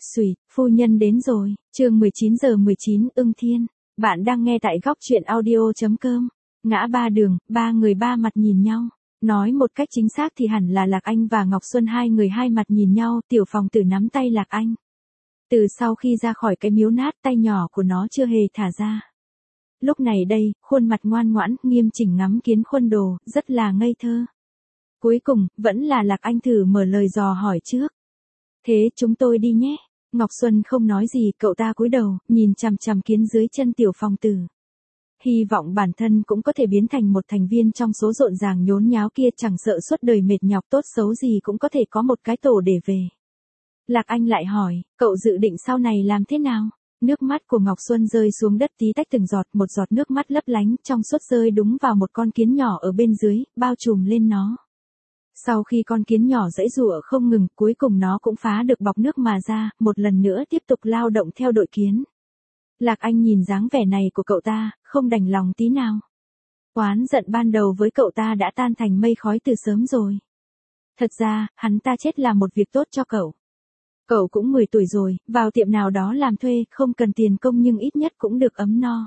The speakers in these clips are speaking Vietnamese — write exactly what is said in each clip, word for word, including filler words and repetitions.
Xùi, phu nhân đến rồi, chương mười chín giờ mười chín ưng thiên. Bạn đang nghe tại góc truyện audio.com. Ngã ba đường, ba người ba mặt nhìn nhau. Nói một cách chính xác thì hẳn là Lạc Anh và Ngọc Xuân hai người hai mặt nhìn nhau. Tiểu Phòng Tử nắm tay Lạc Anh. Từ sau khi ra khỏi cái miếu nát, tay nhỏ của nó chưa hề thả ra. Lúc này đây, khuôn mặt ngoan ngoãn, nghiêm chỉnh ngắm kiến khuôn đồ, rất là ngây thơ. Cuối cùng, vẫn là Lạc Anh thử mở lời dò hỏi trước. Thế chúng tôi đi nhé. Ngọc Xuân không nói gì, cậu ta cúi đầu, nhìn chằm chằm kiến dưới chân Tiểu Phòng Tử. Hy vọng bản thân cũng có thể biến thành một thành viên trong số rộn ràng nhốn nháo kia, chẳng sợ suốt đời mệt nhọc, tốt xấu gì cũng có thể có một cái tổ để về. Lạc Anh lại hỏi, cậu dự định sau này làm thế nào? Nước mắt của Ngọc Xuân rơi xuống đất tí tách từng giọt, một giọt nước mắt lấp lánh, trong suốt rơi đúng vào một con kiến nhỏ ở bên dưới, bao trùm lên nó. Sau khi con kiến nhỏ giãy giụa không ngừng, cuối cùng nó cũng phá được bọc nước mà ra, một lần nữa tiếp tục lao động theo đội kiến. Lạc Anh nhìn dáng vẻ này của cậu ta, không đành lòng tí nào. Oán giận ban đầu với cậu ta đã tan thành mây khói từ sớm rồi. Thật ra, hắn ta chết là một việc tốt cho cậu. Cậu cũng mười tuổi rồi, vào tiệm nào đó làm thuê, không cần tiền công nhưng ít nhất cũng được ấm no.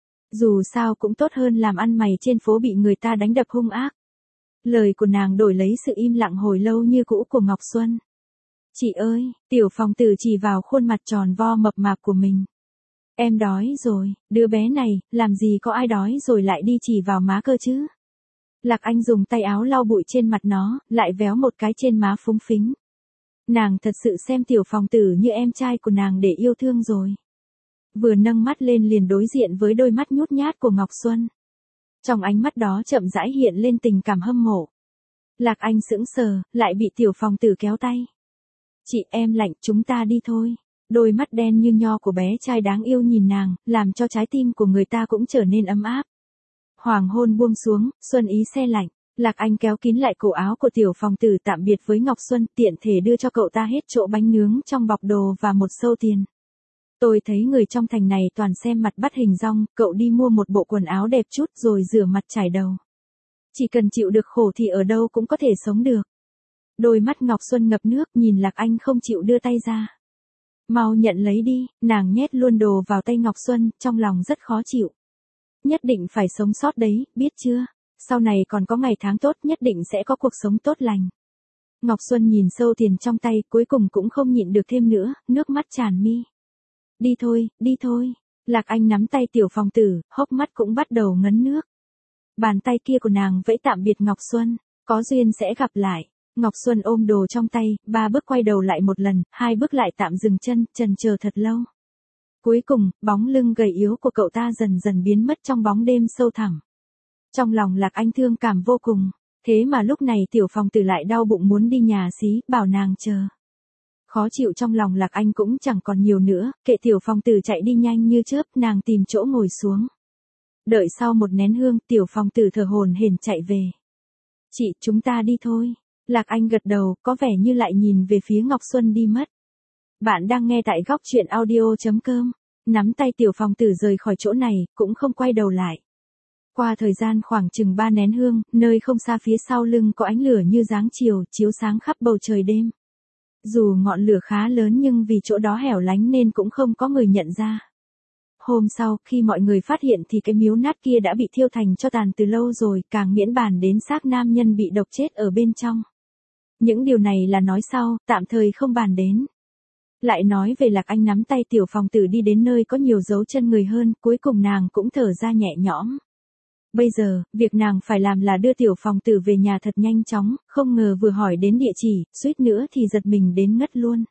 Dù sao cũng tốt hơn làm ăn mày trên phố bị người ta đánh đập hung ác. Lời của nàng đổi lấy sự im lặng hồi lâu như cũ của Ngọc Xuân. Chị ơi, Tiểu Phòng Tử chỉ vào khuôn mặt tròn vo mập mạp của mình. Em đói rồi, đứa bé này, làm gì có ai đói rồi lại đi chỉ vào má cơ chứ. Lạc Anh dùng tay áo lau bụi trên mặt nó, lại véo một cái trên má phúng phính. Nàng thật sự xem Tiểu Phòng Tử như em trai của nàng để yêu thương rồi. Vừa nâng mắt lên liền đối diện với đôi mắt nhút nhát của Ngọc Xuân. Trong ánh mắt đó chậm rãi hiện lên tình cảm hâm mộ. Lạc Anh sững sờ, lại bị Tiểu Phòng Tử kéo tay. Chị em lạnh, chúng ta đi thôi. Đôi mắt đen như nho của bé trai đáng yêu nhìn nàng, làm cho trái tim của người ta cũng trở nên ấm áp. Hoàng hôn buông xuống, xuân ý se lạnh. Lạc Anh kéo kín lại cổ áo của Tiểu Phòng Tử tạm biệt với Ngọc Xuân, tiện thể đưa cho cậu ta hết chỗ bánh nướng trong bọc đồ và một xâu tiền. Tôi thấy người trong thành này toàn xem mặt bắt hình dong, cậu đi mua một bộ quần áo đẹp chút rồi rửa mặt chải đầu. Chỉ cần chịu được khổ thì ở đâu cũng có thể sống được. Đôi mắt Ngọc Xuân ngập nước, nhìn Lạc Anh không chịu đưa tay ra. Mau nhận lấy đi, nàng nhét luôn đồ vào tay Ngọc Xuân, trong lòng rất khó chịu. Nhất định phải sống sót đấy, biết chưa? Sau này còn có ngày tháng tốt, nhất định sẽ có cuộc sống tốt lành. Ngọc Xuân nhìn sâu tiền trong tay, cuối cùng cũng không nhịn được thêm nữa, nước mắt tràn mi. Đi thôi, đi thôi. Lạc Anh nắm tay Tiểu Phòng Tử, hốc mắt cũng bắt đầu ngấn nước. Bàn tay kia của nàng vẫy tạm biệt Ngọc Xuân, có duyên sẽ gặp lại. Ngọc Xuân ôm đồ trong tay, ba bước quay đầu lại một lần, hai bước lại tạm dừng chân, chần chờ thật lâu. Cuối cùng, bóng lưng gầy yếu của cậu ta dần dần biến mất trong bóng đêm sâu thẳm. Trong lòng Lạc Anh thương cảm vô cùng, thế mà lúc này Tiểu Phòng Tử lại đau bụng muốn đi nhà xí, bảo nàng chờ. Khó chịu trong lòng Lạc Anh cũng chẳng còn nhiều nữa, kệ Tiểu Phòng Tử chạy đi nhanh như chớp, nàng tìm chỗ ngồi xuống. Đợi sau một nén hương, Tiểu Phòng Tử thở hổn hển chạy về. Chị, chúng ta đi thôi. Lạc Anh gật đầu, có vẻ như lại nhìn về phía Ngọc Xuân đi mất. Bạn đang nghe tại góc truyện audio.com. Nắm tay Tiểu Phòng Tử rời khỏi chỗ này, cũng không quay đầu lại. Qua thời gian khoảng chừng ba nén hương, nơi không xa phía sau lưng có ánh lửa như dáng chiều, chiếu sáng khắp bầu trời đêm. Dù ngọn lửa khá lớn nhưng vì chỗ đó hẻo lánh nên cũng không có người nhận ra. Hôm sau, khi mọi người phát hiện thì cái miếu nát kia đã bị thiêu thành tro tàn từ lâu rồi, càng miễn bàn đến xác nam nhân bị độc chết ở bên trong. Những điều này là nói sau, tạm thời không bàn đến. Lại nói về Lạc Anh nắm tay Tiểu Phòng Tử đi đến nơi có nhiều dấu chân người hơn, cuối cùng nàng cũng thở ra nhẹ nhõm. Bây giờ, việc nàng phải làm là đưa Tiểu Phòng Tử về nhà thật nhanh chóng, không ngờ vừa hỏi đến địa chỉ, suýt nữa thì giật mình đến ngất luôn.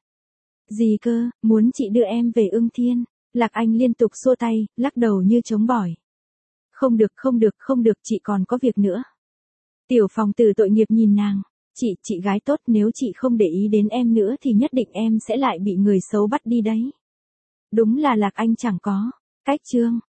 Gì cơ, muốn chị đưa em về Ưng Thiên? Lạc Anh liên tục xua tay, lắc đầu như chống bỏi. Không được, không được, không được, chị còn có việc nữa. Tiểu Phòng Tử tội nghiệp nhìn nàng. Chị, chị gái tốt, nếu chị không để ý đến em nữa thì nhất định em sẽ lại bị người xấu bắt đi đấy. Đúng là Lạc Anh chẳng có cách chương.